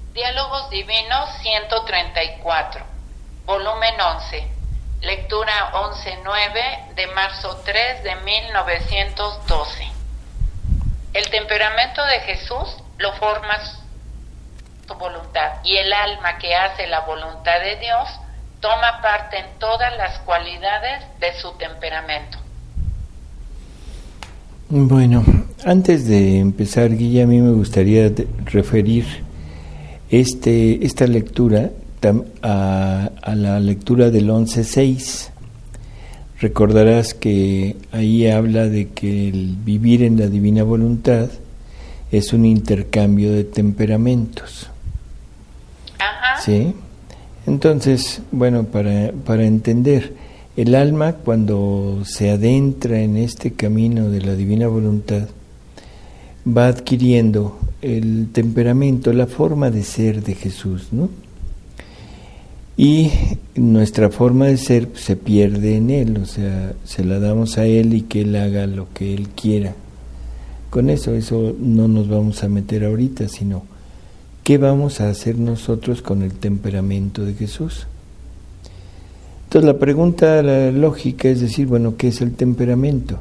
Diálogos Divinos 134, volumen 11, lectura 11-9 de marzo 3 de 1912. El temperamento de Jesús lo forma su voluntad, y el alma que hace la voluntad de Dios toma parte en todas las cualidades de su temperamento. Bueno, antes de empezar, Guilla, a mí me gustaría referir esta lectura a la lectura del 11.6. Recordarás que ahí habla de que el vivir en la divina voluntad es un intercambio de temperamentos. Ajá. ¿Sí? Entonces, bueno, para entender, el alma cuando se adentra en este camino de la divina voluntad va adquiriendo el temperamento, la forma de ser de Jesús, ¿no? Y nuestra forma de ser se pierde en Él, o sea, se la damos a Él y que Él haga lo que Él quiera. Con eso no nos vamos a meter ahorita, sino ¿qué vamos a hacer nosotros con el temperamento de Jesús? Entonces la pregunta lógica es decir, bueno, ¿qué es el temperamento?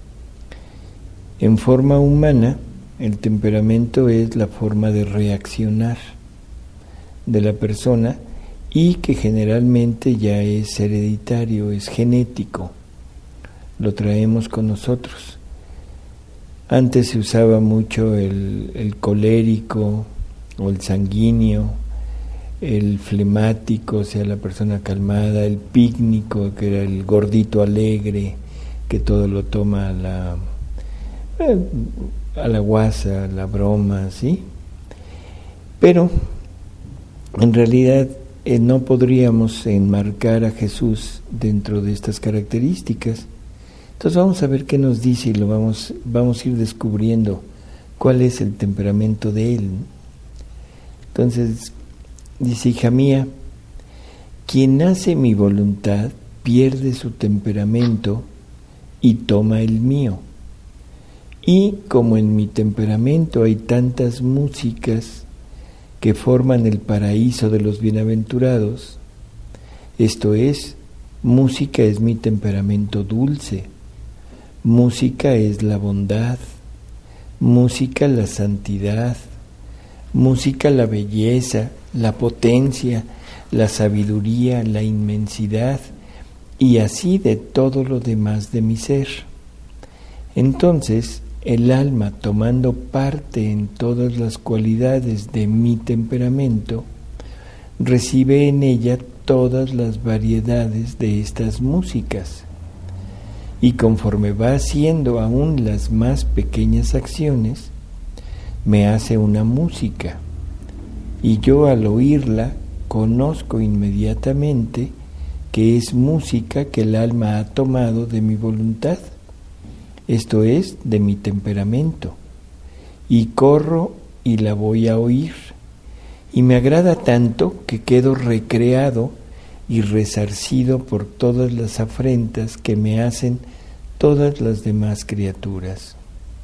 En forma humana, el temperamento es la forma de reaccionar de la persona y que generalmente ya es hereditario, es genético, lo traemos con nosotros. Antes se usaba mucho el colérico o el sanguíneo, el flemático, o sea, la persona calmada, el pícnico, que era el gordito alegre, que todo lo toma a la guasa, a la broma, ¿sí? Pero en realidad no podríamos enmarcar a Jesús dentro de estas características. Entonces vamos a ver qué nos dice y vamos a ir descubriendo cuál es el temperamento de Él. Entonces dice: hija mía, quien hace mi voluntad pierde su temperamento y toma el mío. Y como en mi temperamento hay tantas músicas que forman el paraíso de los bienaventurados, esto es, música es mi temperamento dulce, música es la bondad, música la santidad, música la belleza, la potencia, la sabiduría, la inmensidad, y así de todo lo demás de mi ser. Entonces, el alma, tomando parte en todas las cualidades de mi temperamento, recibe en ella todas las variedades de estas músicas, y conforme va haciendo aún las más pequeñas acciones, me hace una música, y yo al oírla conozco inmediatamente que es música que el alma ha tomado de mi voluntad, esto es, de mi temperamento, y corro y la voy a oír, y me agrada tanto que quedo recreado y resarcido por todas las afrentas que me hacen todas las demás criaturas.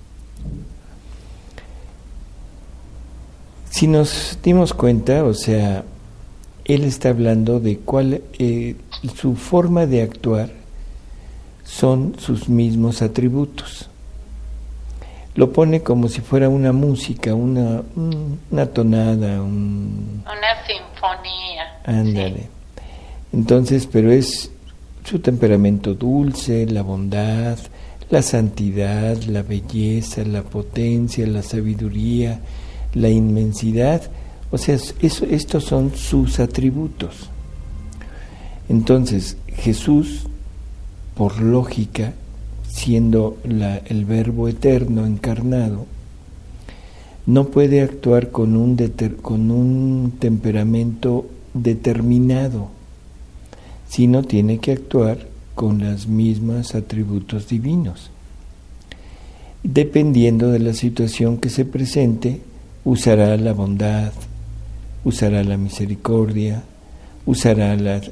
Si nos dimos cuenta, o sea, él está hablando de cuál su forma de actuar son sus mismos atributos. Lo pone como si fuera una música, una tonada, una sinfonía. Ándale. Sí. Entonces, pero es su temperamento dulce, la bondad, la santidad, la belleza, la potencia, la sabiduría, la inmensidad, o sea, estos son sus atributos. Entonces, Jesús, por lógica, siendo el Verbo eterno encarnado, no puede actuar con un temperamento determinado, sino tiene que actuar con los mismos atributos divinos. Dependiendo de la situación que se presente, usará la bondad, usará la misericordia, usará la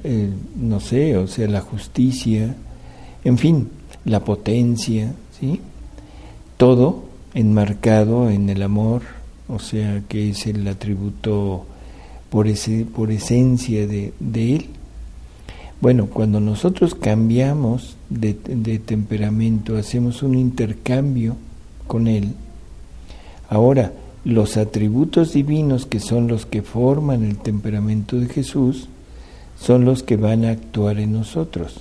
justicia, en fin, la potencia, ¿sí? Todo enmarcado en el amor, o sea, que es el atributo por esencia de Él. Bueno, cuando nosotros cambiamos de temperamento, hacemos un intercambio con Él, ahora los atributos divinos, que son los que forman el temperamento de Jesús, son los que van a actuar en nosotros.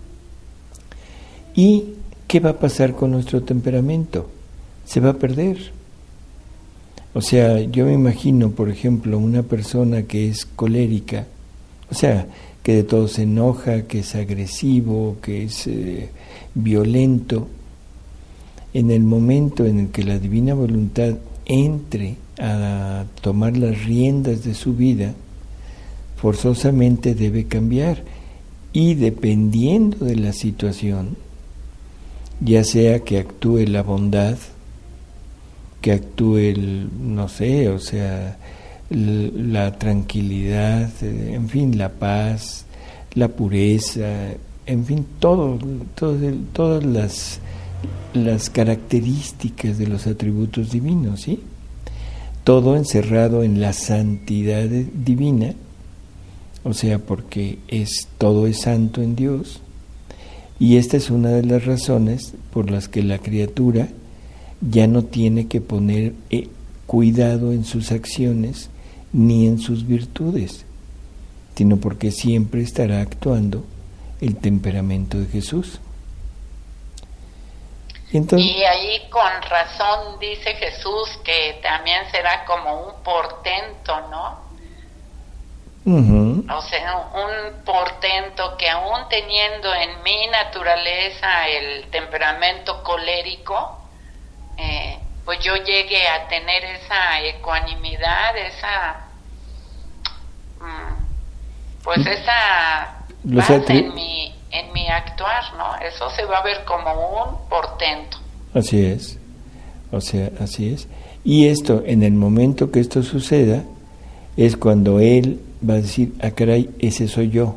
¿Y qué va a pasar con nuestro temperamento? Se va a perder. O sea, yo me imagino, por ejemplo, una persona que es colérica, o sea, que de todo se enoja, que es agresivo, que es violento. En el momento en el que la divina voluntad entre a tomar las riendas de su vida, forzosamente debe cambiar, y dependiendo de la situación, ya sea que actúe la bondad, que actúe la tranquilidad, en fin, la paz, la pureza, en fin, todas las características de los atributos divinos, ¿sí? Todo encerrado en la santidad divina, o sea, porque todo es santo en Dios, y esta es una de las razones por las que la criatura ya no tiene que poner cuidado en sus acciones ni en sus virtudes, sino porque siempre estará actuando el temperamento de Jesús. Y ahí con razón dice Jesús que también será como un portento, ¿no? Uh-huh. O sea, un portento que aún teniendo en mi naturaleza el temperamento colérico, pues yo llegue a tener esa ecuanimidad, esa paz en mi actuar, ¿no? Eso se va a ver como un portento. Así es, o sea, así es. Y esto, en el momento que esto suceda, es cuando Él va a decir, ah, caray, ese soy yo.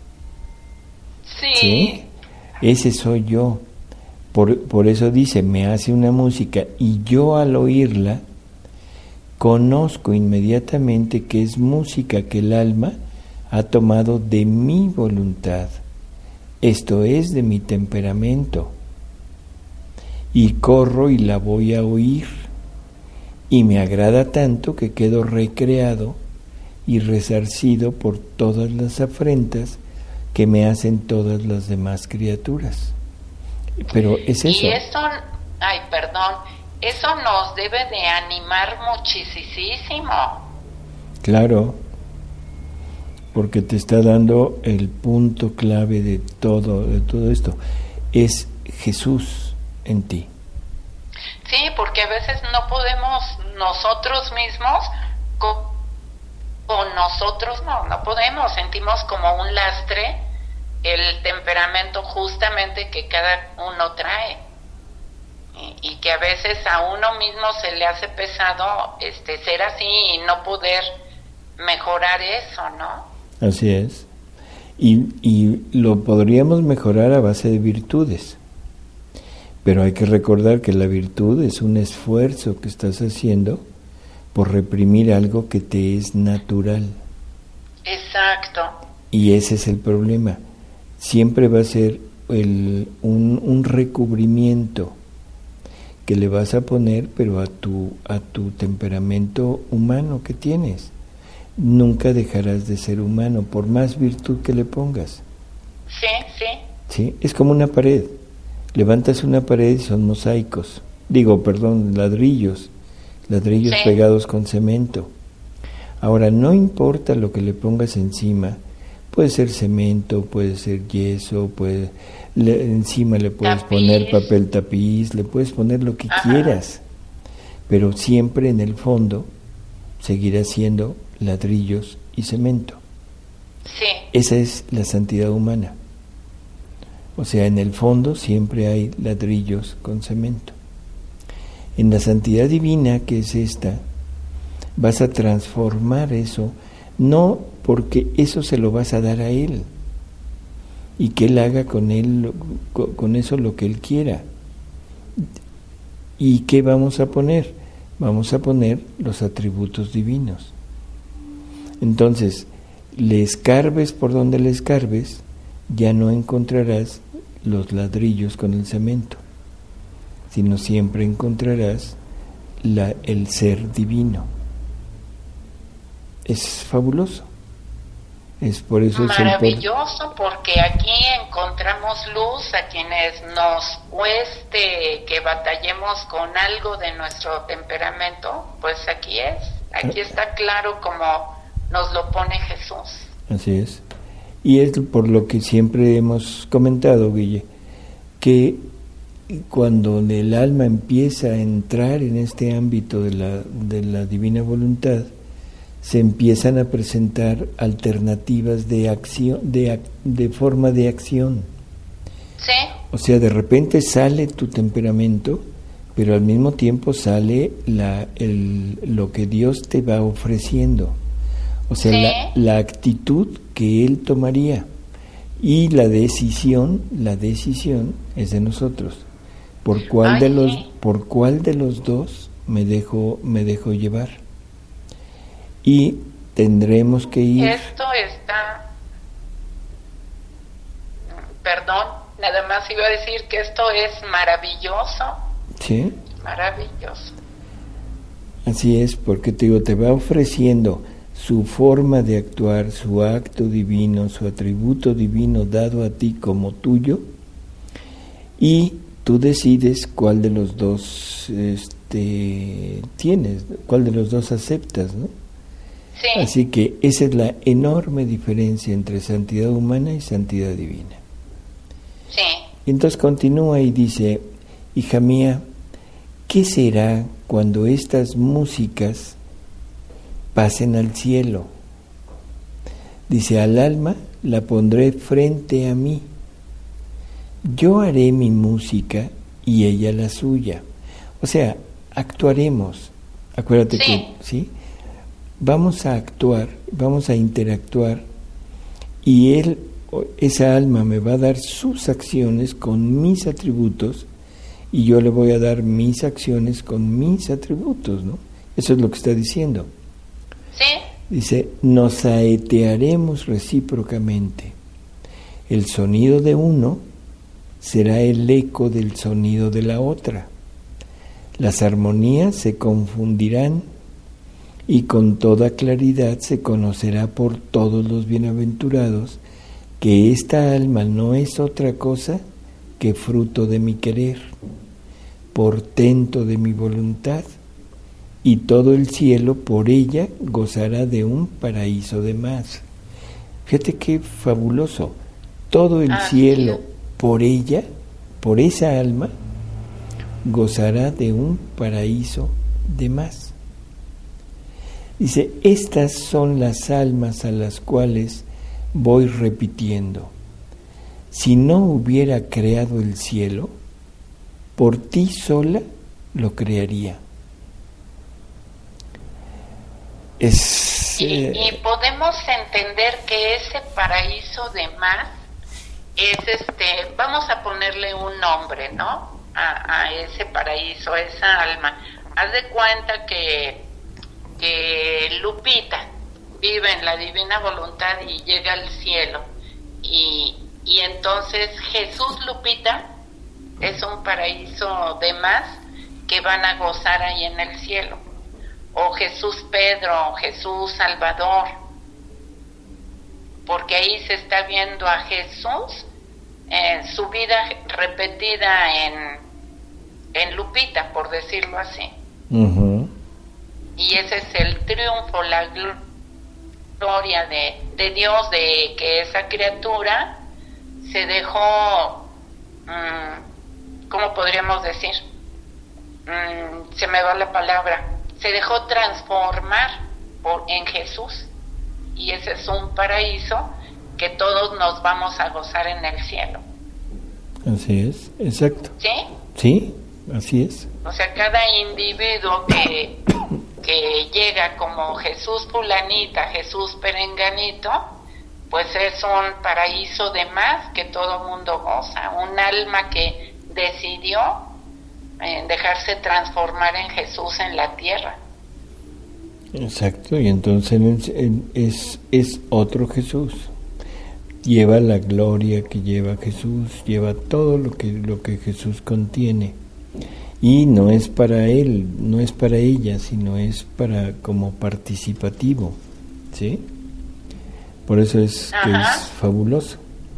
Sí. Ese soy yo. Por eso dice, me hace una música, y yo al oírla conozco inmediatamente que es música que el alma ha tomado de mi voluntad, esto es, de mi temperamento, y corro y la voy a oír, y me agrada tanto que quedo recreado y resarcido por todas las afrentas que me hacen todas las demás criaturas. Pero es eso. Y eso, eso nos debe de animar muchísimo. Claro, porque te está dando el punto clave de todo esto. Es Jesús en ti. Sí, porque a veces no podemos nosotros mismos con nosotros, no podemos, sentimos como un lastre el temperamento justamente que cada uno trae, y que a veces a uno mismo se le hace pesado ser así y no poder mejorar eso, ¿no? Así es. Y lo podríamos mejorar a base de virtudes, pero hay que recordar que la virtud es un esfuerzo que estás haciendo por reprimir algo que te es natural. Exacto. Y ese es el problema. Siempre va a ser un recubrimiento que le vas a poner, pero a tu temperamento humano que tienes. Nunca dejarás de ser humano, por más virtud que le pongas. Sí, es como una pared. Levantas una pared y son mosaicos. Ladrillos sí, pegados con cemento. Ahora, no importa lo que le pongas encima, puede ser cemento, puede ser yeso, encima le puedes poner papel tapiz, le puedes poner lo que quieras, pero siempre en el fondo seguirá siendo ladrillos y cemento. Sí. Esa es la santidad humana. O sea, en el fondo siempre hay ladrillos con cemento. En la santidad divina, que es esta, vas a transformar eso, no porque eso se lo vas a dar a Él y que Él haga con eso lo que Él quiera. ¿Y qué vamos a poner? Vamos a poner los atributos divinos. Entonces, le escarbes por donde le escarbes, ya no encontrarás los ladrillos con el cemento, sino siempre encontrarás el ser divino. Es fabuloso. Es por eso maravilloso, porque aquí encontramos luz a quienes nos cueste que batallemos con algo de nuestro temperamento, pues aquí está claro como nos lo pone Jesús. Así es. Y es por lo que siempre hemos comentado, Guille, que cuando el alma empieza a entrar en este ámbito de la divina voluntad, se empiezan a presentar alternativas de acción, de forma de acción. Sí. O sea, de repente sale tu temperamento, pero al mismo tiempo sale lo que Dios te va ofreciendo. O sea, sí. la actitud que Él tomaría. Y la decisión es de nosotros. ¿Por cuál de los dos me dejo llevar? Y tendremos que ir. Esto está, perdón, nada más iba a decir que esto es maravilloso. Sí. Maravilloso. Así es, porque te va ofreciendo su forma de actuar, su acto divino, su atributo divino dado a ti como tuyo, y tú decides cuál de los dos tienes, cuál de los dos aceptas, ¿no? Sí. Así que esa es la enorme diferencia entre santidad humana y santidad divina. Sí. Y entonces continúa y dice: hija mía, ¿qué será cuando estas músicas pasen al cielo? Dice: al alma la pondré frente a mí. Yo haré mi música y ella la suya. O sea, actuaremos. Acuérdate que, ¿sí? Vamos a actuar, vamos a interactuar, y esa alma me va a dar sus acciones con mis atributos, y yo le voy a dar mis acciones con mis atributos, ¿no? Eso es lo que está diciendo. Sí. Dice: nos saetearemos recíprocamente. El sonido de uno será el eco del sonido de la otra. Las armonías se confundirán, y con toda claridad se conocerá por todos los bienaventurados que esta alma no es otra cosa que fruto de mi querer, portento de mi voluntad, y todo el cielo por ella gozará de un paraíso de más. Fíjate qué fabuloso. Todo el cielo por ella, por esa alma, gozará de un paraíso de más. Dice: estas son las almas a las cuales voy repitiendo. Si no hubiera creado el cielo, por ti sola lo crearía. Y podemos entender que ese paraíso de más es vamos a ponerle un nombre, ¿no? A ese paraíso, a esa alma. Haz de cuenta que Lupita vive en la divina voluntad y llega al cielo, y entonces Jesús Lupita es un paraíso de más que van a gozar ahí en el cielo, o Jesús Pedro, o Jesús Salvador, porque ahí se está viendo a Jesús su vida repetida en Lupita, por decirlo así. Uh-huh. Y ese es el triunfo, la gloria de Dios, de que esa criatura se dejó, ¿cómo podríamos decir? Se me va la palabra. Se dejó transformar en Jesús. Y ese es un paraíso que todos nos vamos a gozar en el cielo. Así es, exacto. ¿Sí? Sí, así es. O sea, cada individuo que llega como Jesús fulanita, Jesús perenganito, pues es un paraíso de más que todo mundo goza. Un alma que decidió dejarse transformar en Jesús en la tierra. Exacto, y entonces es otro Jesús. Lleva la gloria que lleva Jesús, lleva todo lo que Jesús contiene. Y no es para él, no es para ella, sino es para como participativo, ¿sí? Por eso es que es fabuloso.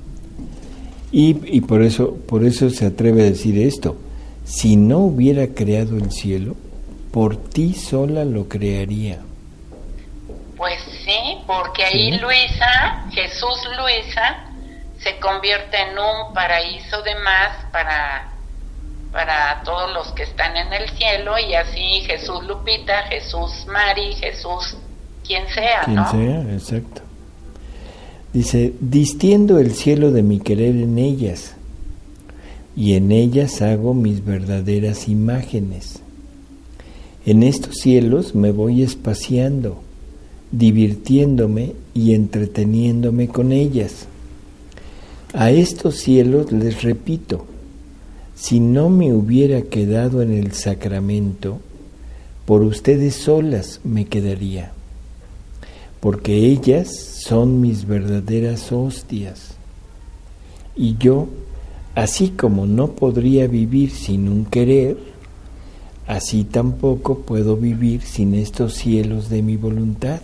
Y por eso se atreve a decir esto: si no hubiera creado el cielo, por ti sola lo crearía. Pues sí, porque ahí Jesús Luisa, se convierte en un paraíso de más para todos los que están en el cielo, y así Jesús Lupita, Jesús Mari, Jesús quien sea, ¿no? Quien sea, exacto. Dice: distiendo el cielo de mi querer en ellas, y en ellas hago mis verdaderas imágenes. En estos cielos me voy espaciando, divirtiéndome y entreteniéndome con ellas. A estos cielos les repito: si no me hubiera quedado en el sacramento, por ustedes solas me quedaría, porque ellas son mis verdaderas hostias. Y yo, así como no podría vivir sin un querer, así tampoco puedo vivir sin estos cielos de mi voluntad.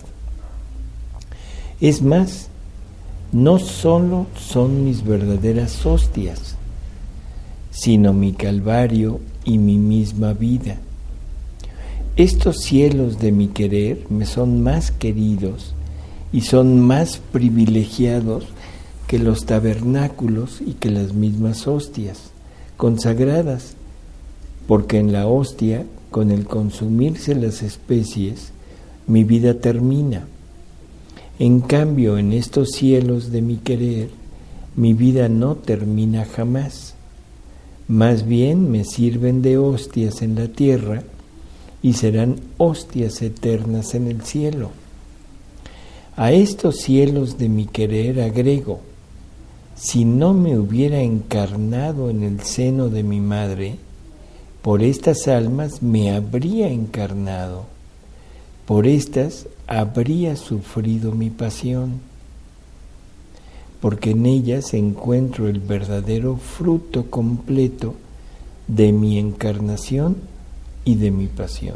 Es más, no solo son mis verdaderas hostias, sino mi calvario y mi misma vida. Estos cielos de mi querer me son más queridos y son más privilegiados que los tabernáculos y que las mismas hostias consagradas, porque en la hostia, con el consumirse las especies, mi vida termina. En cambio, en estos cielos de mi querer, mi vida no termina jamás. Más bien me sirven de hostias en la tierra y serán hostias eternas en el cielo. A estos cielos de mi querer agrego: si no me hubiera encarnado en el seno de mi madre, por estas almas me habría encarnado, por estas habría sufrido mi pasión, porque en ellas encuentro el verdadero fruto completo de mi encarnación y de mi pasión.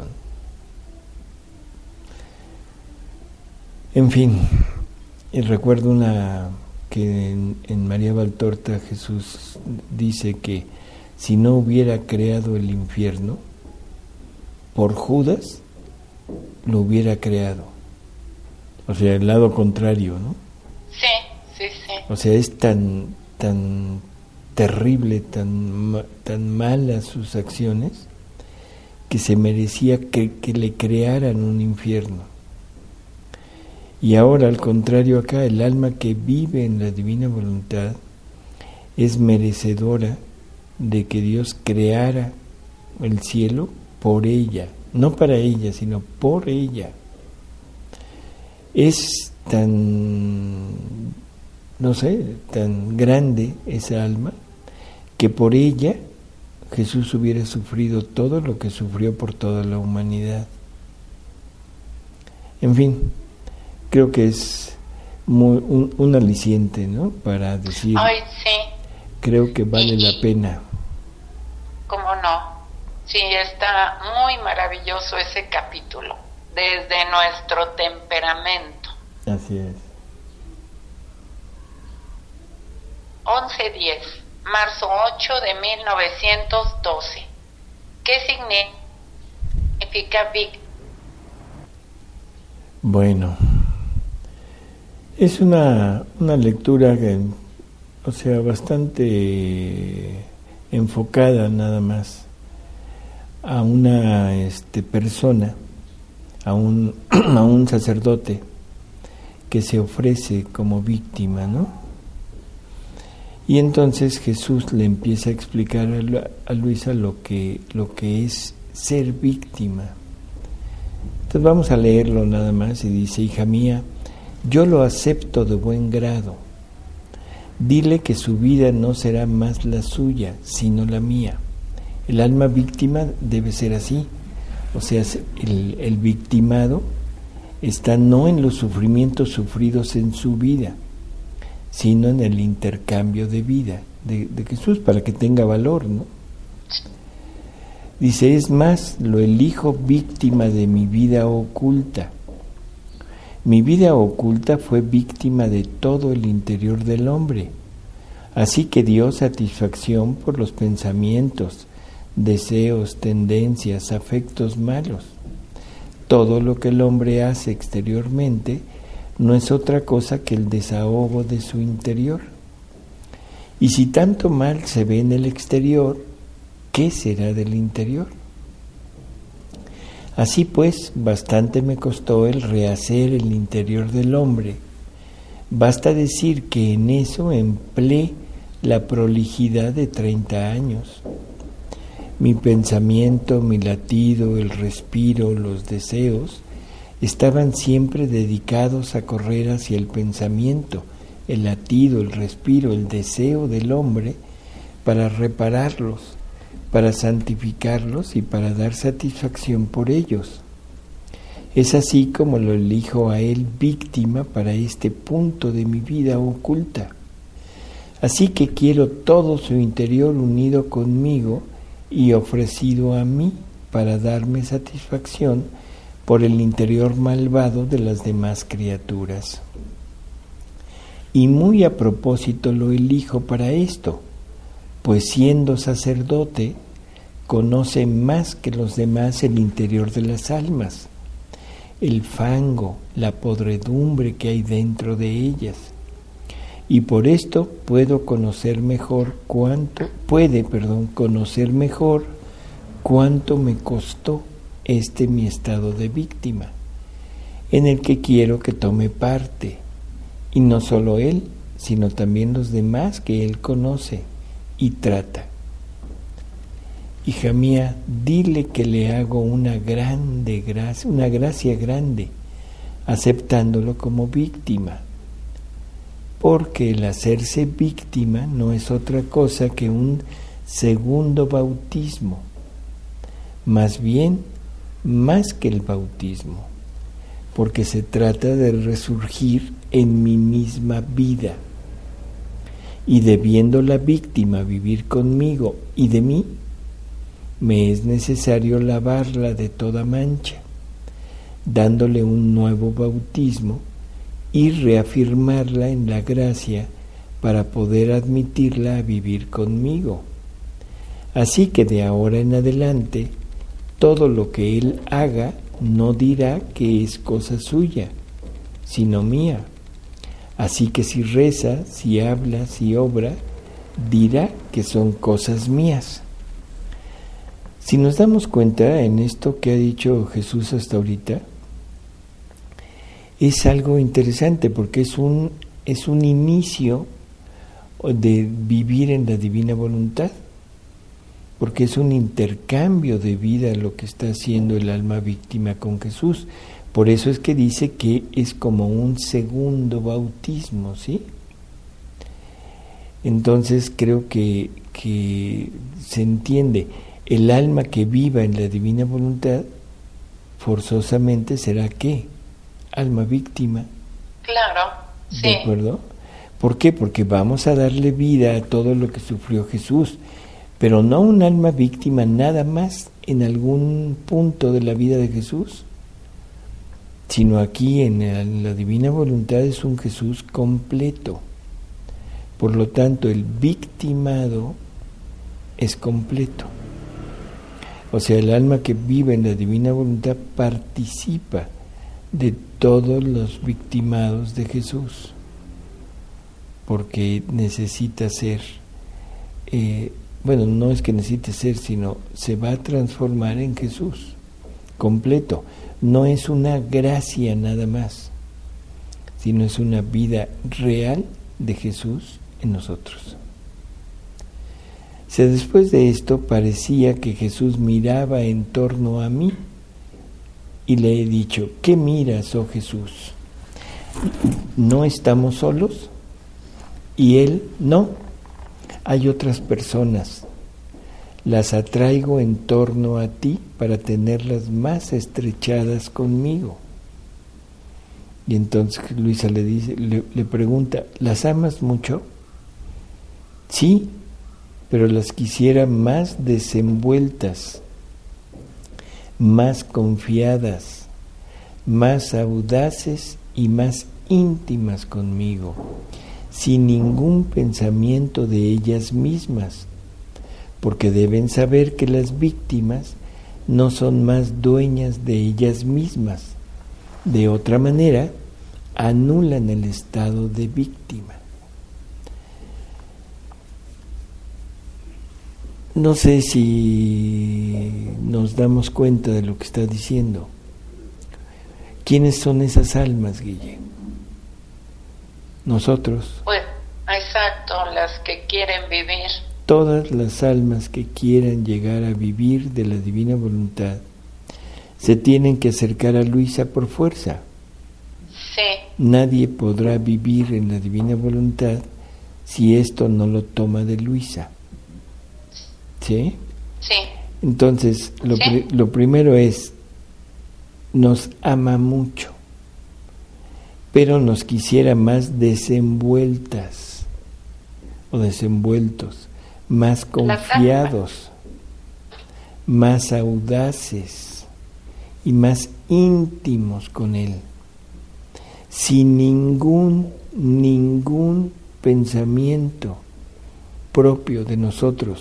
En fin, y recuerdo que en María Valtorta Jesús dice que si no hubiera creado el infierno, por Judas lo hubiera creado. O sea, el lado contrario, ¿no? Sí. O sea, es tan terrible, tan malas sus acciones, que se merecía que le crearan un infierno. Y ahora, al contrario, acá el alma que vive en la divina voluntad es merecedora de que Dios creara el cielo por ella, no para ella, sino por ella. Es tan grande esa alma, que por ella Jesús hubiera sufrido todo lo que sufrió por toda la humanidad. En fin, creo que es un aliciente, ¿no?, para decir, ay, sí, creo que vale la pena. ¿Cómo no? Sí, está muy maravilloso ese capítulo, desde nuestro temperamento. Así es. 11/10, marzo 8 de 1912. ¿Qué significa Big? Bueno, es una lectura que, o sea, bastante enfocada nada más a una persona, a un sacerdote que se ofrece como víctima, ¿no? Y entonces Jesús le empieza a explicar a Luisa lo que es ser víctima. Entonces vamos a leerlo nada más, y dice: hija mía, yo lo acepto de buen grado. Dile que su vida no será más la suya, sino la mía. El alma víctima debe ser así. O sea, el victimado está no en los sufrimientos sufridos en su vida, sino en el intercambio de vida de Jesús, para que tenga valor, ¿no? Dice, es más, lo elijo víctima de mi vida oculta. Mi vida oculta fue víctima de todo el interior del hombre, así que dio satisfacción por los pensamientos, deseos, tendencias, afectos malos. Todo lo que el hombre hace exteriormente no es otra cosa que el desahogo de su interior. Y si tanto mal se ve en el exterior, ¿qué será del interior? Así pues, bastante me costó el rehacer el interior del hombre. Basta decir que en eso empleé la prolijidad de 30 años. Mi pensamiento, mi latido, el respiro, los deseos, estaban siempre dedicados a correr hacia el pensamiento, el latido, el respiro, el deseo del hombre, para repararlos, para santificarlos y para dar satisfacción por ellos. Es así como lo elijo a él víctima para este punto de mi vida oculta. Así que quiero todo su interior unido conmigo y ofrecido a mí para darme satisfacción por el interior malvado de las demás criaturas. Y muy a propósito lo elijo para esto, pues siendo sacerdote, conoce más que los demás el interior de las almas, el fango, la podredumbre que hay dentro de ellas. Y por esto puede conocer mejor cuánto me costó mi estado de víctima, en el que quiero que tome parte, y no solo él, sino también los demás que él conoce y trata. Hija mía, dile que le hago una gracia grande, aceptándolo como víctima, porque el hacerse víctima no es otra cosa que un segundo bautismo, más bien más que el bautismo, porque se trata de resurgir en mi misma vida, y debiendo la víctima vivir conmigo y de mí, me es necesario lavarla de toda mancha, dándole un nuevo bautismo y reafirmarla en la gracia para poder admitirla a vivir conmigo. Así que de ahora en adelante, todo lo que él haga no dirá que es cosa suya, sino mía. Así que si reza, si habla, si obra, dirá que son cosas mías. Si nos damos cuenta en esto que ha dicho Jesús hasta ahorita, es algo interesante porque es un inicio de vivir en la divina voluntad, porque es un intercambio de vida lo que está haciendo el alma víctima con Jesús. Por eso es que dice que es como un segundo bautismo, ¿sí? Entonces creo que se entiende, el alma que viva en la divina voluntad forzosamente será ¿qué? Alma víctima. Claro, sí. ¿De acuerdo? ¿Por qué? Porque vamos a darle vida a todo lo que sufrió Jesús, pero no un alma víctima nada más en algún punto de la vida de Jesús, sino aquí en la divina voluntad es un Jesús completo. Por lo tanto, el victimado es completo. O sea, el alma que vive en la divina voluntad participa de todos los victimados de Jesús, porque necesita ser, no es que necesite ser, sino se va a transformar en Jesús completo. No es una gracia nada más, sino es una vida real de Jesús en nosotros. Después de esto parecía que Jesús miraba en torno a mí y le he dicho, ¿qué miras, oh Jesús? ¿No estamos solos? Y él, no, hay otras personas. Las atraigo en torno a ti para tenerlas más estrechadas conmigo. Y entonces Luisa le dice, le pregunta, ¿las amas mucho? Sí, pero las quisiera más desenvueltas, más confiadas, más audaces y más íntimas conmigo, sin ningún pensamiento de ellas mismas, porque deben saber que las víctimas no son más dueñas de ellas mismas. De otra manera, anulan el estado de víctima. No sé si nos damos cuenta de lo que está diciendo. ¿Quiénes son esas almas, Guille? Nosotros. Pues, exacto, las que quieren vivir. Todas las almas que quieran llegar a vivir de la divina voluntad se tienen que acercar a Luisa por fuerza. Sí. Nadie podrá vivir en la divina voluntad si esto no lo toma de Luisa. ¿Sí? Sí. Entonces, lo primero es, nos ama mucho, pero nos quisiera más desenvueltas o desenvueltos, más confiados, más audaces y más íntimos con Él, sin ningún pensamiento propio de nosotros.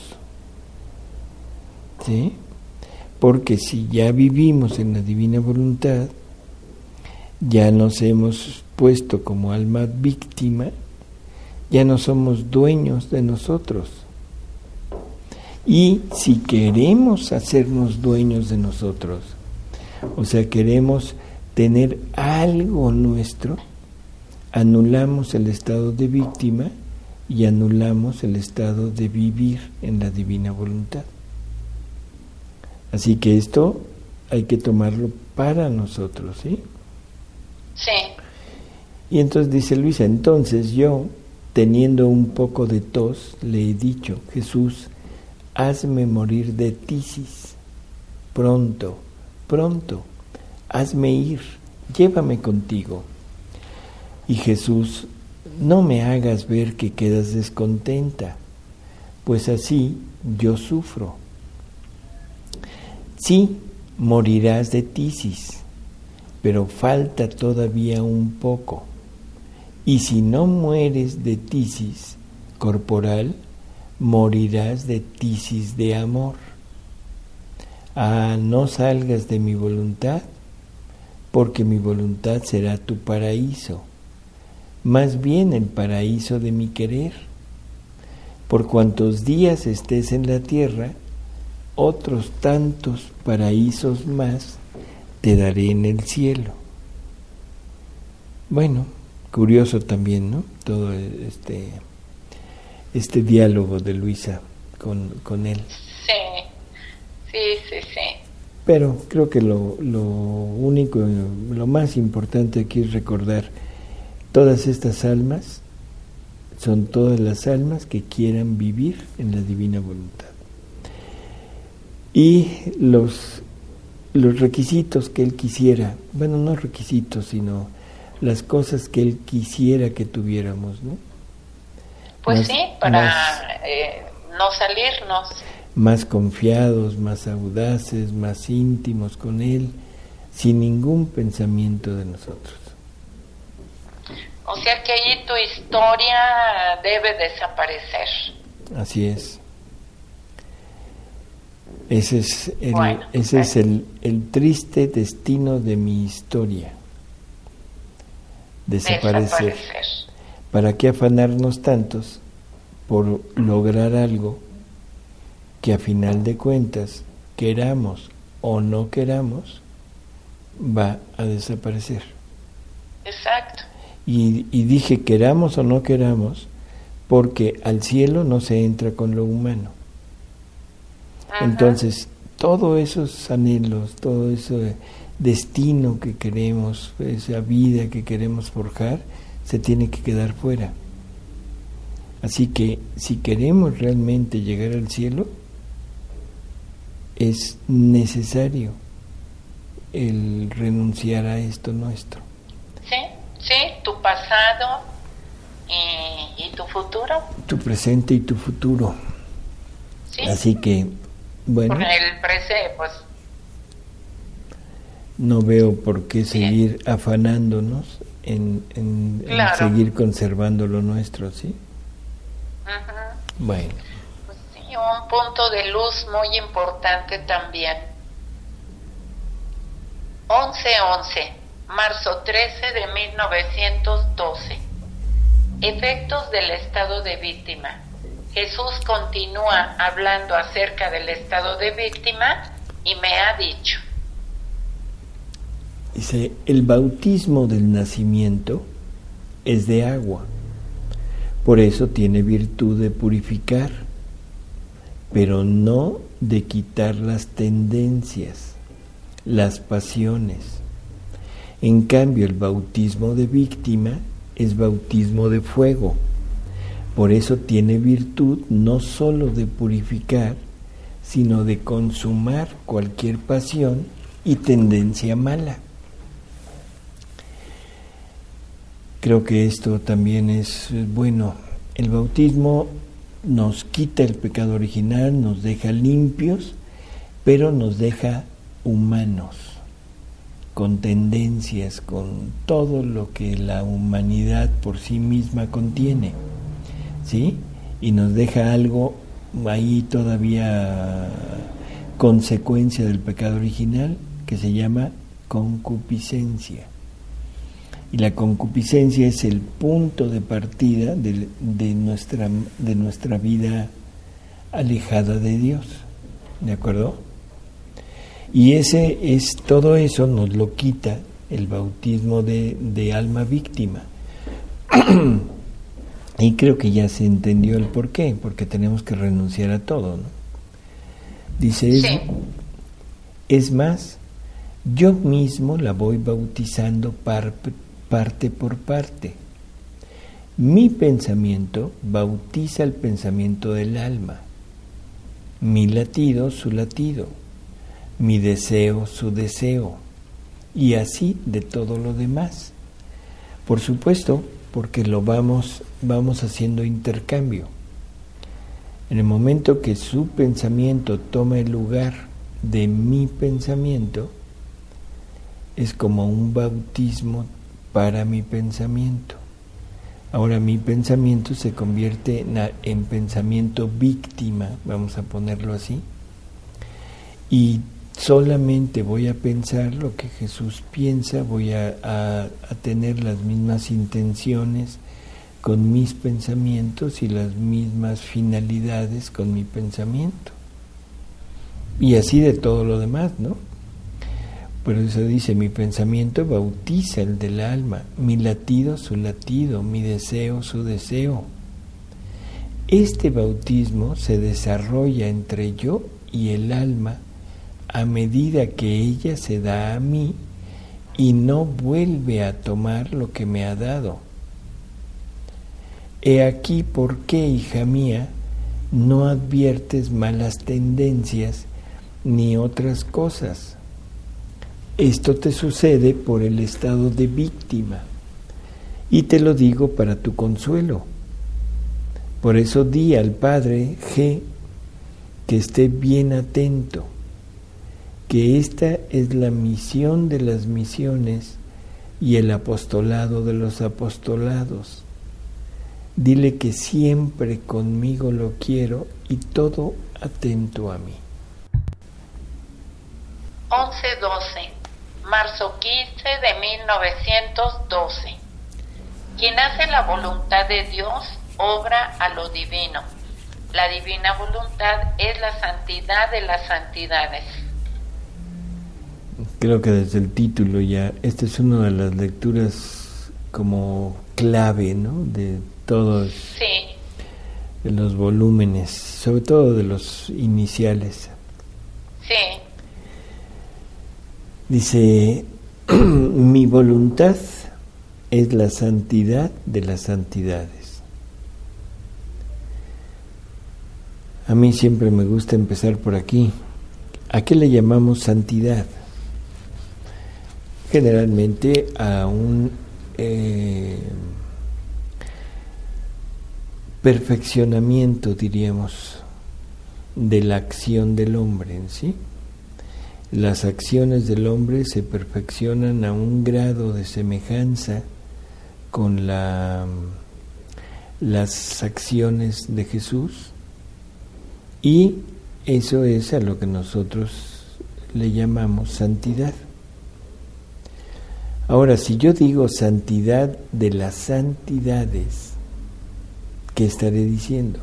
¿Sí? Porque si ya vivimos en la divina voluntad, ya nos hemos puesto como alma víctima, ya no somos dueños de nosotros. Y si queremos hacernos dueños de nosotros, o sea, queremos tener algo nuestro, anulamos el estado de víctima y anulamos el estado de vivir en la divina voluntad. Así que esto hay que tomarlo para nosotros, ¿sí? Sí. Y entonces dice Luisa, entonces yo, teniendo un poco de tos, le he dicho, Jesús, hazme morir de tisis, pronto, hazme ir, llévame contigo. Y Jesús, no me hagas ver que quedas descontenta, pues así yo sufro. Sí, morirás de tisis, pero falta todavía un poco. Y si no mueres de tisis corporal, morirás de tisis de amor. Ah, no salgas de mi voluntad, porque mi voluntad será tu paraíso, más bien el paraíso de mi querer. Por cuantos días estés en la tierra, otros tantos paraísos más te daré en el cielo. Bueno, curioso también, ¿no? Todo este diálogo de Luisa con él. Sí. Pero creo que lo único, lo más importante aquí es recordar, todas estas almas son todas las almas que quieran vivir en la divina voluntad. Y los requisitos que él quisiera, bueno, no requisitos, sino las cosas que él quisiera que tuviéramos, ¿no? Pues sí, para no salirnos. Más confiados, más audaces, más íntimos con él, sin ningún pensamiento de nosotros. O sea que allí tu historia debe desaparecer. Así es. Ese es el triste destino de mi historia. Desaparecer. ¿Para qué afanarnos tantos por lograr algo que a final de cuentas, queramos o no queramos, va a desaparecer? Exacto. Y dije queramos o no queramos, porque al cielo no se entra con lo humano. Ajá. Entonces, todos esos anhelos, todo ese destino que queremos, esa vida que queremos forjar, se tiene que quedar fuera. Así que, si queremos realmente llegar al cielo, es necesario el renunciar a esto nuestro. Sí. Sí, tu pasado y tu futuro. Tu presente y tu futuro. Sí. Así que, bueno. Por el presente, pues. No veo por qué seguir afanándonos en seguir conservando lo nuestro, ¿sí? Bueno. Pues sí, un punto de luz muy importante también. 11/11, marzo 13 de 1912. Efectos del estado de víctima. Jesús continúa hablando acerca del estado de víctima y me ha dicho. Dice, el bautismo del nacimiento es de agua, por eso tiene virtud de purificar, pero no de quitar las tendencias, las pasiones. En cambio, el bautismo de víctima es bautismo de fuego, por eso tiene virtud no sólo de purificar, sino de consumar cualquier pasión y tendencia mala. Creo que esto también es bueno. El bautismo nos quita el pecado original, nos deja limpios, pero nos deja humanos, con tendencias, con todo lo que la humanidad por sí misma contiene, ¿sí? Y nos deja algo ahí todavía consecuencia del pecado original que se llama concupiscencia. Y la concupiscencia es el punto de partida de nuestra vida alejada de Dios, ¿de acuerdo? Y todo eso nos lo quita el bautismo de alma víctima. Y creo que ya se entendió el por qué, porque tenemos que renunciar a todo, ¿no? Dice, Sí. Es más, yo mismo la voy bautizando parte por parte. Mi pensamiento bautiza el pensamiento del alma, mi latido su latido, mi deseo su deseo, y así de todo lo demás. Por supuesto, porque lo vamos haciendo intercambio. En el momento que su pensamiento toma el lugar de mi pensamiento, es como un bautismo para mi pensamiento. Ahora mi pensamiento se convierte en pensamiento víctima, vamos a ponerlo así, y solamente voy a pensar lo que Jesús piensa, voy a tener las mismas intenciones con mis pensamientos y las mismas finalidades con mi pensamiento. Y así de todo lo demás, ¿no? Por eso dice, mi pensamiento bautiza el del alma, mi latido su latido, mi deseo su deseo. Este bautismo se desarrolla entre yo y el alma a medida que ella se da a mí y no vuelve a tomar lo que me ha dado. He aquí por qué, hija mía, no adviertes malas tendencias ni otras cosas. Esto te sucede por el estado de víctima, y te lo digo para tu consuelo. Por eso di al Padre G que esté bien atento, que esta es la misión de las misiones y el apostolado de los apostolados. Dile que siempre conmigo lo quiero y todo atento a mí. 11/12, marzo 15 de 1912. Quien hace la voluntad de Dios obra a lo divino. La divina voluntad es la santidad de las santidades. Creo que desde el título ya, esta es una de las lecturas como clave, ¿no? De todos de los volúmenes, sobre todo de los iniciales. Sí. Dice, mi voluntad es la santidad de las santidades. A mí siempre me gusta empezar por aquí. ¿A qué le llamamos santidad? Generalmente a un perfeccionamiento, diríamos, de la acción del hombre en sí. Las acciones del hombre se perfeccionan a un grado de semejanza con las acciones de Jesús, y eso es a lo que nosotros le llamamos santidad. Ahora, si yo digo santidad de las santidades, ¿qué estaré diciendo?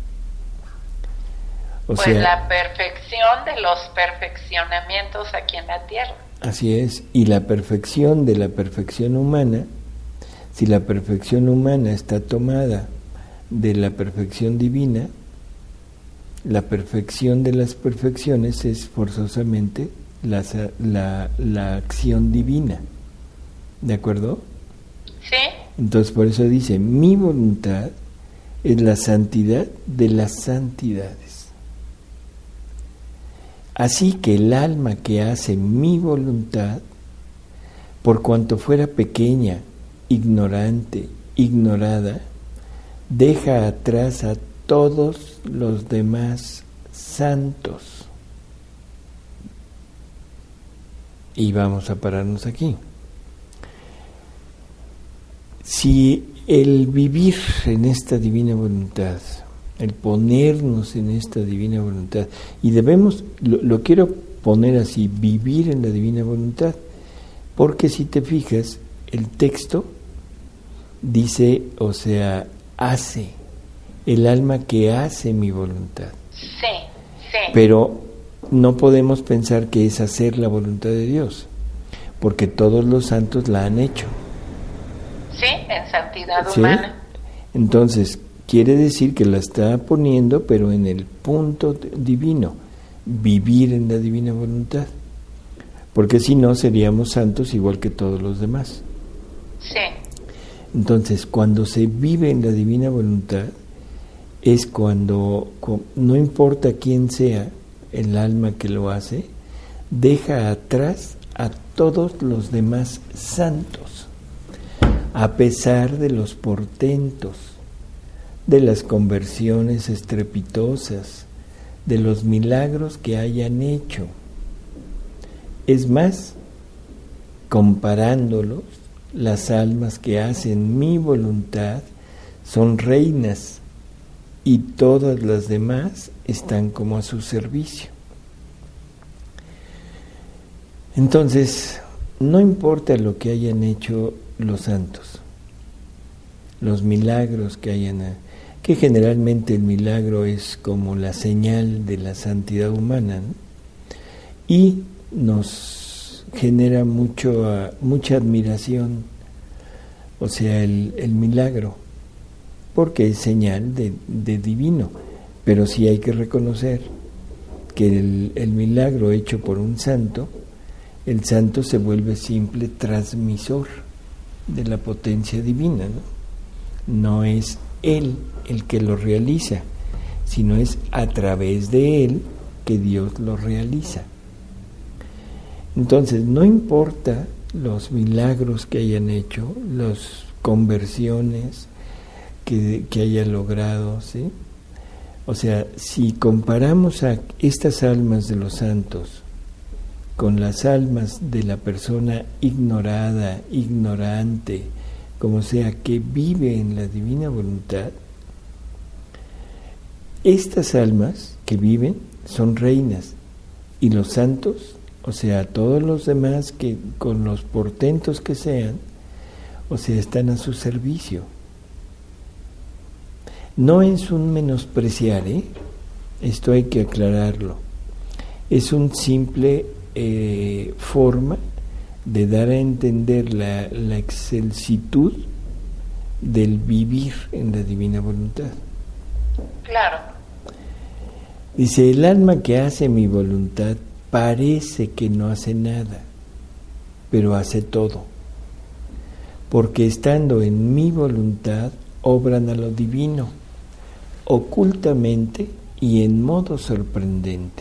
Pues la perfección de los perfeccionamientos aquí en la tierra. Así es, y la perfección de la perfección humana, si la perfección humana está tomada de la perfección divina, la perfección de las perfecciones es forzosamente la acción divina. ¿De acuerdo? Sí. Entonces por eso dice, mi voluntad es la santidad de las santidades. Así que el alma que hace mi voluntad, por cuanto fuera pequeña, ignorante, ignorada, deja atrás a todos los demás santos. Y vamos a pararnos aquí. Si el vivir en esta divina voluntad, el ponernos en esta divina voluntad, y debemos, lo quiero poner así, vivir en la divina voluntad, porque si te fijas, el texto dice, o sea, hace, el alma que hace mi voluntad. Sí, sí. Pero no podemos pensar que es hacer la voluntad de Dios, porque todos los santos la han hecho. Sí, en santidad humana. Entonces, quiere decir que la está poniendo, pero en el punto divino, vivir en la divina voluntad, porque si no seríamos santos igual que todos los demás. Sí. Entonces, cuando se vive en la divina voluntad, es cuando, no importa quién sea el alma que lo hace, deja atrás a todos los demás santos, a pesar de los portentos, de las conversiones estrepitosas, de los milagros que hayan hecho. Es más, comparándolos, las almas que hacen mi voluntad son reinas y todas las demás están como a su servicio. Entonces, no importa lo que hayan hecho los santos, los milagros que hayan, que generalmente el milagro es como la señal de la santidad humana, ¿no? Y nos genera mucha admiración, o sea, el milagro, porque es señal de divino, pero sí hay que reconocer que el milagro hecho por un santo, el santo se vuelve simple transmisor de la potencia divina, ¿no? No es él el que lo realiza, sino es a través de él que Dios lo realiza. Entonces, no importa los milagros que hayan hecho, las conversiones que haya logrado, ¿sí? O sea, si comparamos a estas almas de los santos con las almas de la persona ignorada, ignorante, como sea, que vive en la divina voluntad, estas almas que viven son reinas, y los santos, o sea, todos los demás que con los portentos que sean, o sea, están a su servicio. No es un menospreciar, esto hay que aclararlo. Es un simple forma de dar a entender la excelsitud del vivir en la divina voluntad. Claro. Dice, el alma que hace mi voluntad parece que no hace nada, pero hace todo, porque estando en mi voluntad obran a lo divino, ocultamente y en modo sorprendente.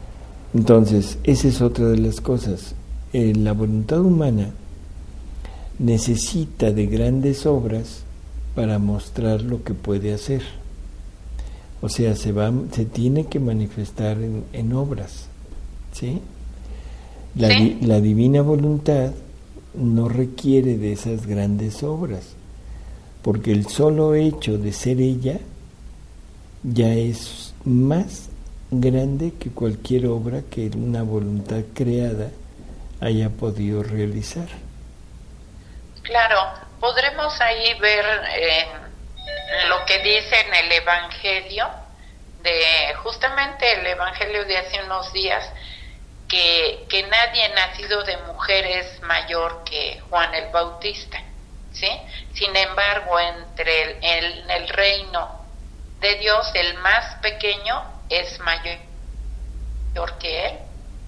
Entonces, esa es otra de las cosas. La voluntad humana necesita de grandes obras para mostrar lo que puede hacer. O sea, se tiene que manifestar en obras, ¿sí? La divina voluntad no requiere de esas grandes obras, porque el solo hecho de ser ella ya es más grande que cualquier obra que una voluntad creada haya podido realizar. Claro, podremos ahí ver lo que dice en el Evangelio, justamente el Evangelio de hace unos días, que nadie nacido de mujer es mayor que Juan el Bautista, ¿sí? Sin embargo, en el reino de Dios, el más pequeño es mayor que él.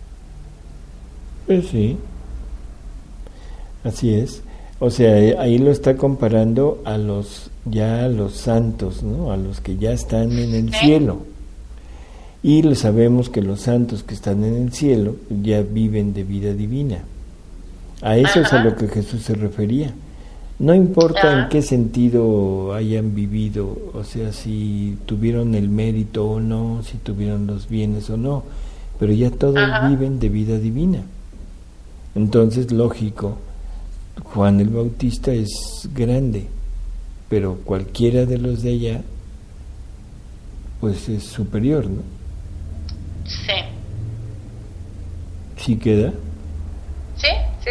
Pues sí, así es. O sea, ahí lo está comparando a los santos, ¿no? A los que ya están en el cielo. Y lo sabemos que los santos que están en el cielo ya viven de vida divina. A eso es a lo que Jesús se refería. No importa en qué sentido hayan vivido, o sea, si tuvieron el mérito o no, si tuvieron los bienes o no, pero ya todos viven de vida divina. Entonces, lógico, Juan el Bautista es grande, pero cualquiera de los de allá, pues es superior, ¿no? Sí. ¿Sí queda? Sí.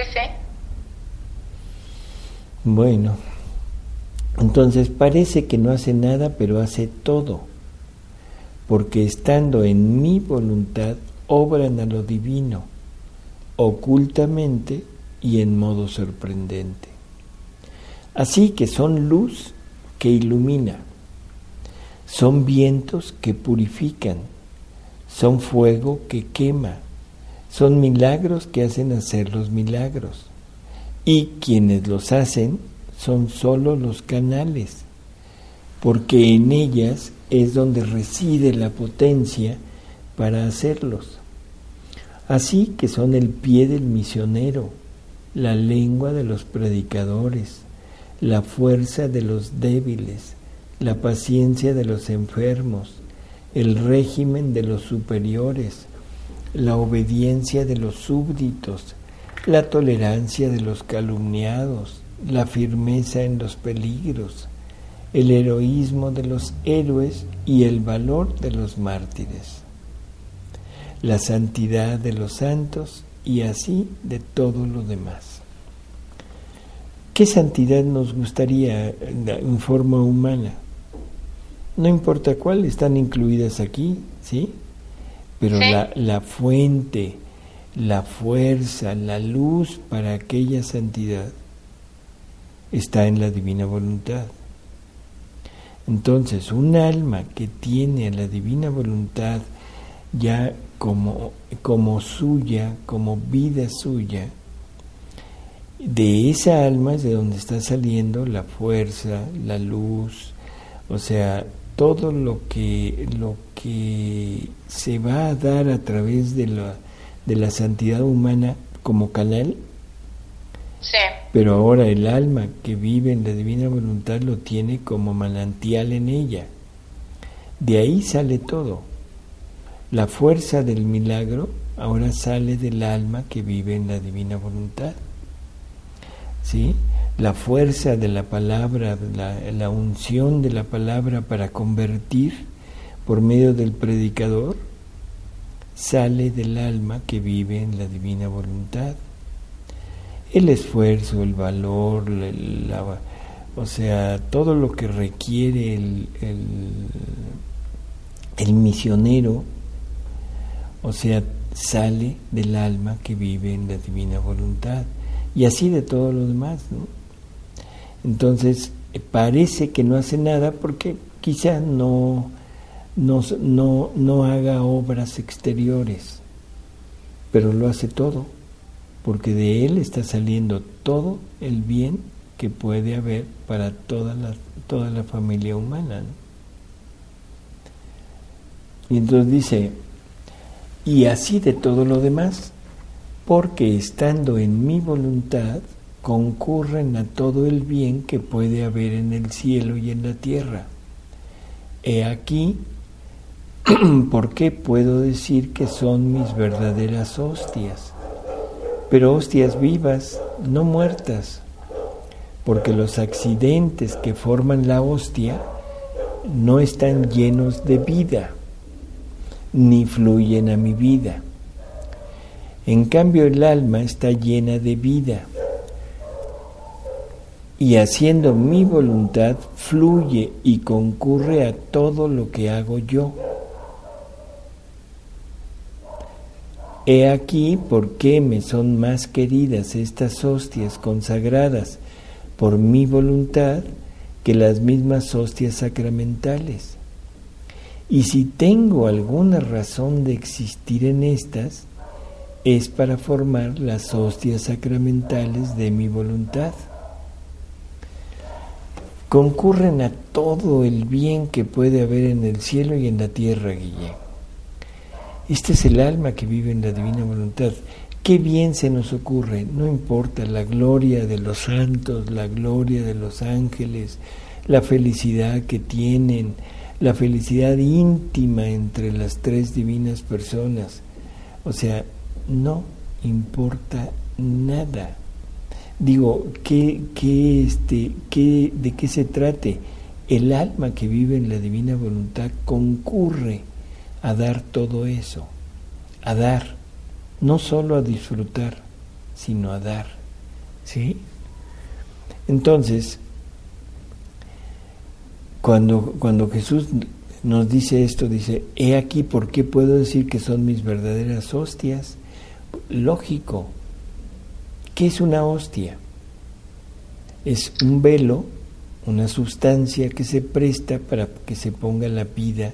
Bueno, entonces parece que no hace nada, pero hace todo, porque estando en mi voluntad, obran a lo divino, ocultamente y en modo sorprendente. Así que son luz que ilumina, son vientos que purifican, son fuego que quema, son milagros que hacen hacer los milagros, y quienes los hacen son solo los canales, porque en ellas es donde reside la potencia para hacerlos. Así que son el pie del misionero, la lengua de los predicadores, la fuerza de los débiles, la paciencia de los enfermos, el régimen de los superiores, la obediencia de los súbditos, la tolerancia de los calumniados, la firmeza en los peligros, el heroísmo de los héroes y el valor de los mártires, la santidad de los santos y así de todo lo demás. ¿Qué santidad nos gustaría en forma humana? No importa cuál, están incluidas aquí, ¿sí? Pero sí. La fuente, la fuerza, la luz para aquella santidad está en la divina voluntad. Entonces, un alma que tiene a la divina voluntad ya como suya, como vida suya, de esa alma es de donde está saliendo la fuerza, la luz, o sea, todo lo que se va a dar a través de la santidad humana como canal. Sí. Pero ahora el alma que vive en la divina voluntad lo tiene como manantial en ella. De ahí sale todo. La fuerza del milagro ahora sale del alma que vive en la divina voluntad. ¿Sí? La fuerza de la palabra, la unción de la palabra para convertir por medio del predicador, sale del alma que vive en la divina voluntad. El esfuerzo, el valor, o sea, todo lo que requiere el misionero, o sea, sale del alma que vive en la divina voluntad. Y así de todo lo demás, ¿no? Entonces, parece que no hace nada porque quizá no haga obras exteriores, pero lo hace todo, porque de él está saliendo todo el bien que puede haber para toda la familia humana, ¿no? Y entonces dice, y así de todo lo demás, porque estando en mi voluntad, concurren a todo el bien que puede haber en el cielo y en la tierra. He aquí por qué puedo decir que son mis verdaderas hostias, pero hostias vivas, no muertas, porque los accidentes que forman la hostia no están llenos de vida, ni fluyen a mi vida. En cambio, el alma está llena de vida, y haciendo mi voluntad fluye y concurre a todo lo que hago yo. He aquí por qué me son más queridas estas hostias consagradas por mi voluntad que las mismas hostias sacramentales. Y si tengo alguna razón de existir en estas, es para formar las hostias sacramentales de mi voluntad. Concurren a todo el bien que puede haber en el cielo y en la tierra, Guille. Este es el alma que vive en la divina voluntad. ¿Qué bien se nos ocurre? No importa la gloria de los santos, la gloria de los ángeles, la felicidad que tienen, la felicidad íntima entre las tres divinas personas. O sea, no importa nada. Digo, ¿de qué se trate? El alma que vive en la divina voluntad concurre a dar todo eso, a dar, no solo a disfrutar, sino a dar, ¿sí? Entonces, cuando Jesús nos dice esto, dice, he aquí por qué puedo decir que son mis verdaderas hostias. Lógico. ¿Qué es una hostia? Es un velo, una sustancia que se presta para que se ponga la vida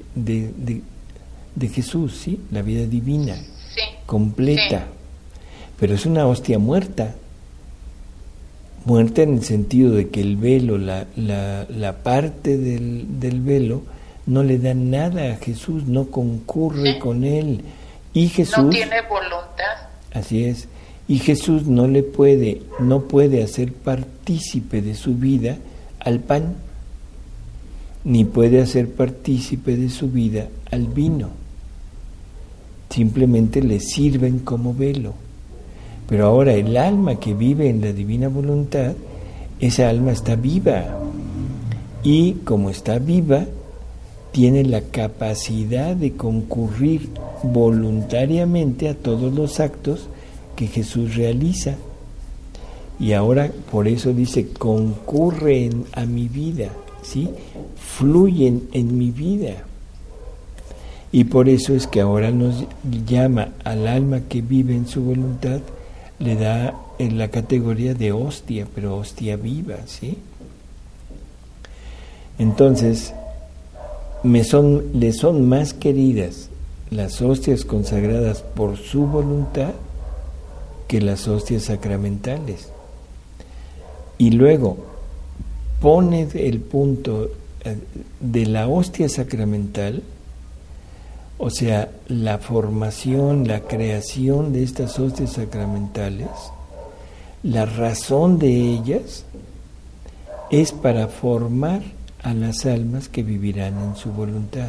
de Jesús, ¿sí? La vida divina, Sí. completa. Sí. Pero es una hostia muerta. Muerta en el sentido de que el velo, la parte del velo, no le da nada a Jesús, no concurre con él. Y Jesús... No tiene voluntad. Así es. Y Jesús no puede hacer partícipe de su vida al pan, ni puede hacer partícipe de su vida al vino. Simplemente le sirven como velo. Pero ahora el alma que vive en la divina voluntad, esa alma está viva. Y como está viva, tiene la capacidad de concurrir voluntariamente a todos los actos que Jesús realiza. Y ahora por eso dice, concurren a mi vida, ¿sí? Fluyen en mi vida. Y por eso es que ahora nos llama al alma que vive en su voluntad, le da en la categoría de hostia, pero hostia viva, ¿sí? Entonces, le son más queridas las hostias consagradas por su voluntad que las hostias sacramentales. Y luego pone el punto de la hostia sacramental, o sea, la formación, la creación de estas hostias sacramentales, la razón de ellas es para formar a las almas que vivirán en su voluntad.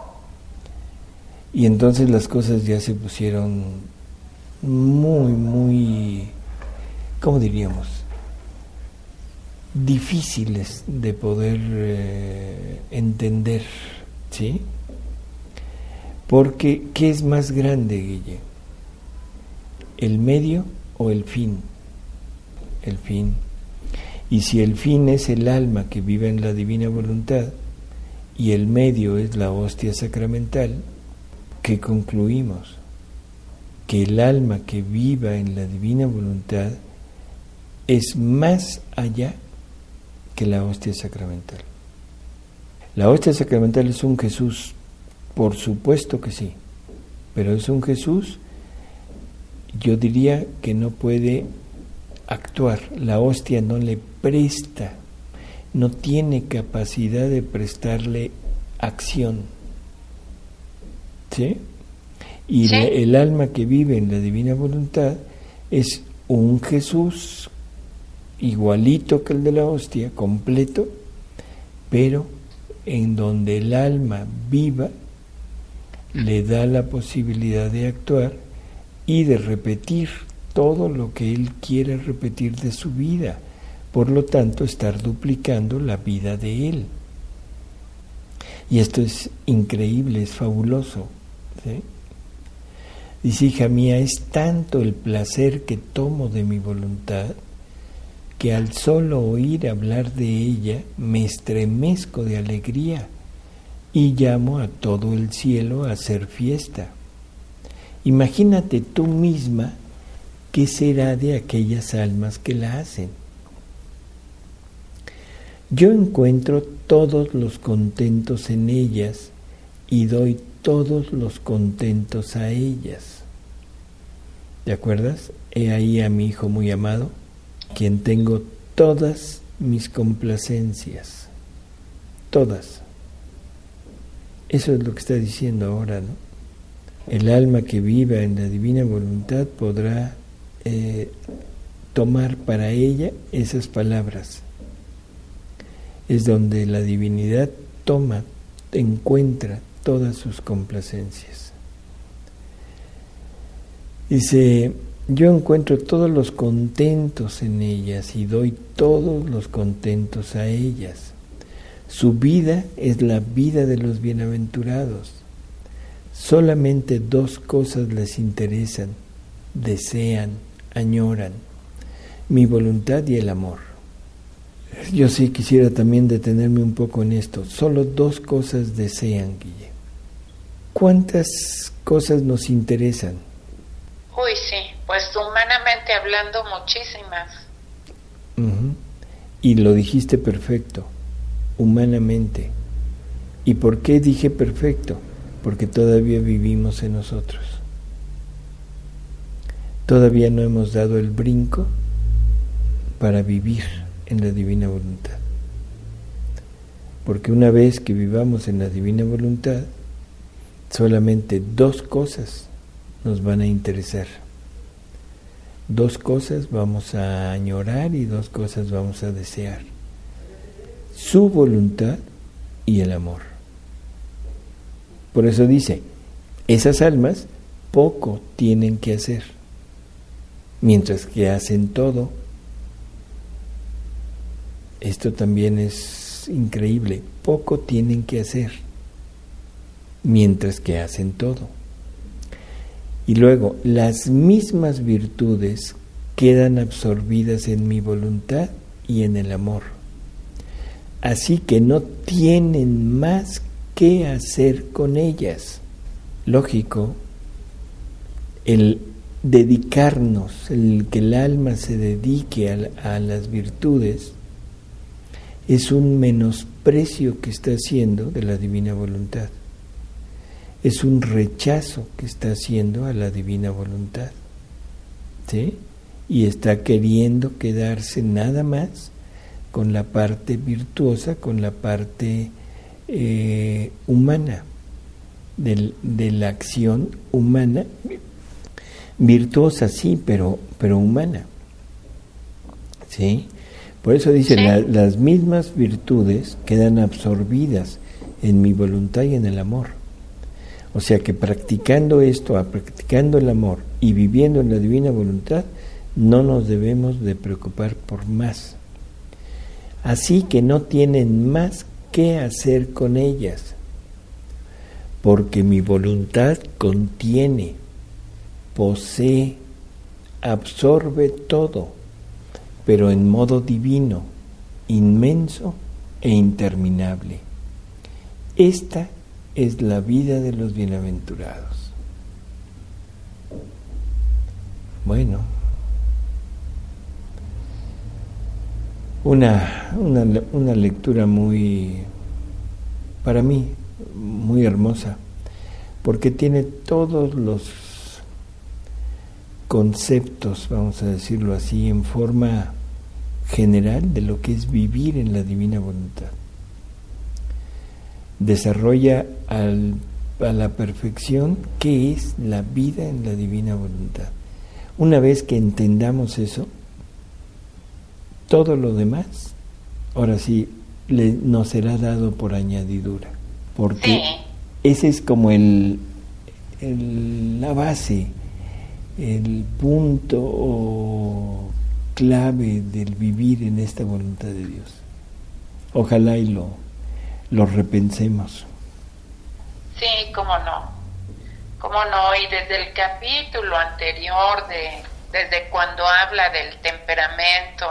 Y entonces las cosas ya se pusieron muy, ¿cómo diríamos?, difíciles de poder entender, ¿sí? Porque, ¿qué es más grande, Guille? ¿El medio o el fin? El fin. Y si el fin es el alma que vive en la divina voluntad y el medio es la hostia sacramental, ¿qué concluimos? Que el alma que viva en la divina voluntad es más allá que la hostia sacramental. La hostia sacramental es un Jesús, por supuesto que sí, pero es un Jesús, yo diría que no puede actuar, la hostia no le presta, no tiene capacidad de prestarle acción, ¿sí? Y ¿sí? el alma que vive en la divina voluntad es un Jesús igualito que el de la hostia, completo, pero en donde el alma viva le da la posibilidad de actuar y de repetir todo lo que él quiere repetir de su vida, por lo tanto estar duplicando la vida de él. Y esto es increíble, es fabuloso, ¿sí? Dice: hija mía, es tanto el placer que tomo de mi voluntad, que al solo oír hablar de ella me estremezco de alegría y llamo a todo el cielo a hacer fiesta. Imagínate tú misma qué será de aquellas almas que la hacen. Yo encuentro todos los contentos en ellas y doy todos los contentos a ellas. ¿Te acuerdas? He ahí a mi hijo muy amado, quien tengo todas mis complacencias, todas. Eso es lo que está diciendo ahora, ¿no? El alma que viva en la divina voluntad podrá tomar para ella esas palabras. Es donde la divinidad encuentra todas sus complacencias. Dice: yo encuentro todos los contentos en ellas y doy todos los contentos a ellas. Su vida es la vida de los bienaventurados. Solamente dos cosas les interesan, desean, añoran: mi voluntad y el amor. Yo sí quisiera también detenerme un poco en esto. Solo dos cosas desean, Guille. ¿Cuántas cosas nos interesan? Uy, sí, pues humanamente hablando, muchísimas. Y lo dijiste perfecto, humanamente. ¿Y por qué dije perfecto? Porque todavía vivimos en nosotros. Todavía no hemos dado el brinco para vivir en la divina voluntad. Porque una vez que vivamos en la divina voluntad, solamente dos cosas nos van a interesar. Dos cosas vamos a añorar y dos cosas vamos a desear: su voluntad y el amor. Por eso dice: esas almas poco tienen que hacer, mientras que hacen todo. Esto también es increíble. Poco tienen que hacer, mientras que hacen todo. Y luego, las mismas virtudes quedan absorbidas en mi voluntad y en el amor. Así que no tienen más que hacer con ellas. Lógico, el dedicarnos, el que el alma se dedique a las virtudes, es un menosprecio que está haciendo de la divina voluntad. Es un rechazo que está haciendo a la divina voluntad, ¿sí? Y está queriendo quedarse nada más con la parte virtuosa, con la parte humana, de la acción humana, virtuosa sí, pero humana, ¿sí? Por eso dice: sí, las mismas virtudes quedan absorbidas en mi voluntad y en el amor. O sea que practicando esto, practicando el amor y viviendo en la divina voluntad, no nos debemos de preocupar por más. Así que no tienen más que hacer con ellas, porque mi voluntad contiene, posee, absorbe todo, pero en modo divino, inmenso e interminable. Esta es la vida de los bienaventurados. Bueno, una lectura muy, para mí, muy hermosa, porque tiene todos los conceptos, vamos a decirlo así, en forma general de lo que es vivir en la divina voluntad. Desarrolla a la perfección qué es la vida en la divina voluntad. Una vez que entendamos eso, todo lo demás, ahora sí, nos será dado por añadidura, porque ese es como la base, el punto clave del vivir en esta voluntad de Dios. Ojalá y lo repensemos. Sí, cómo no, y desde el capítulo anterior, desde cuando habla del temperamento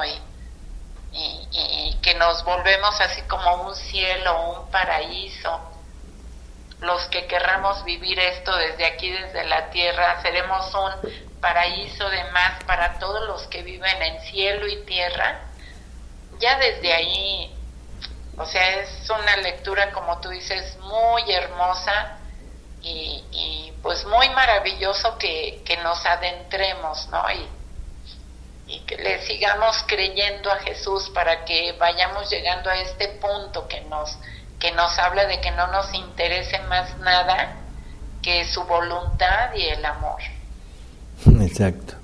y que nos volvemos así como un cielo, un paraíso, los que querramos vivir esto desde aquí, desde la tierra, seremos un paraíso de más para todos los que viven en cielo y tierra. Ya desde ahí, o sea, es una lectura, como tú dices, muy hermosa y pues muy maravilloso que nos adentremos, ¿no? Y que le sigamos creyendo a Jesús para que vayamos llegando a este punto que nos habla de que no nos interese más nada que su voluntad y el amor. Exacto.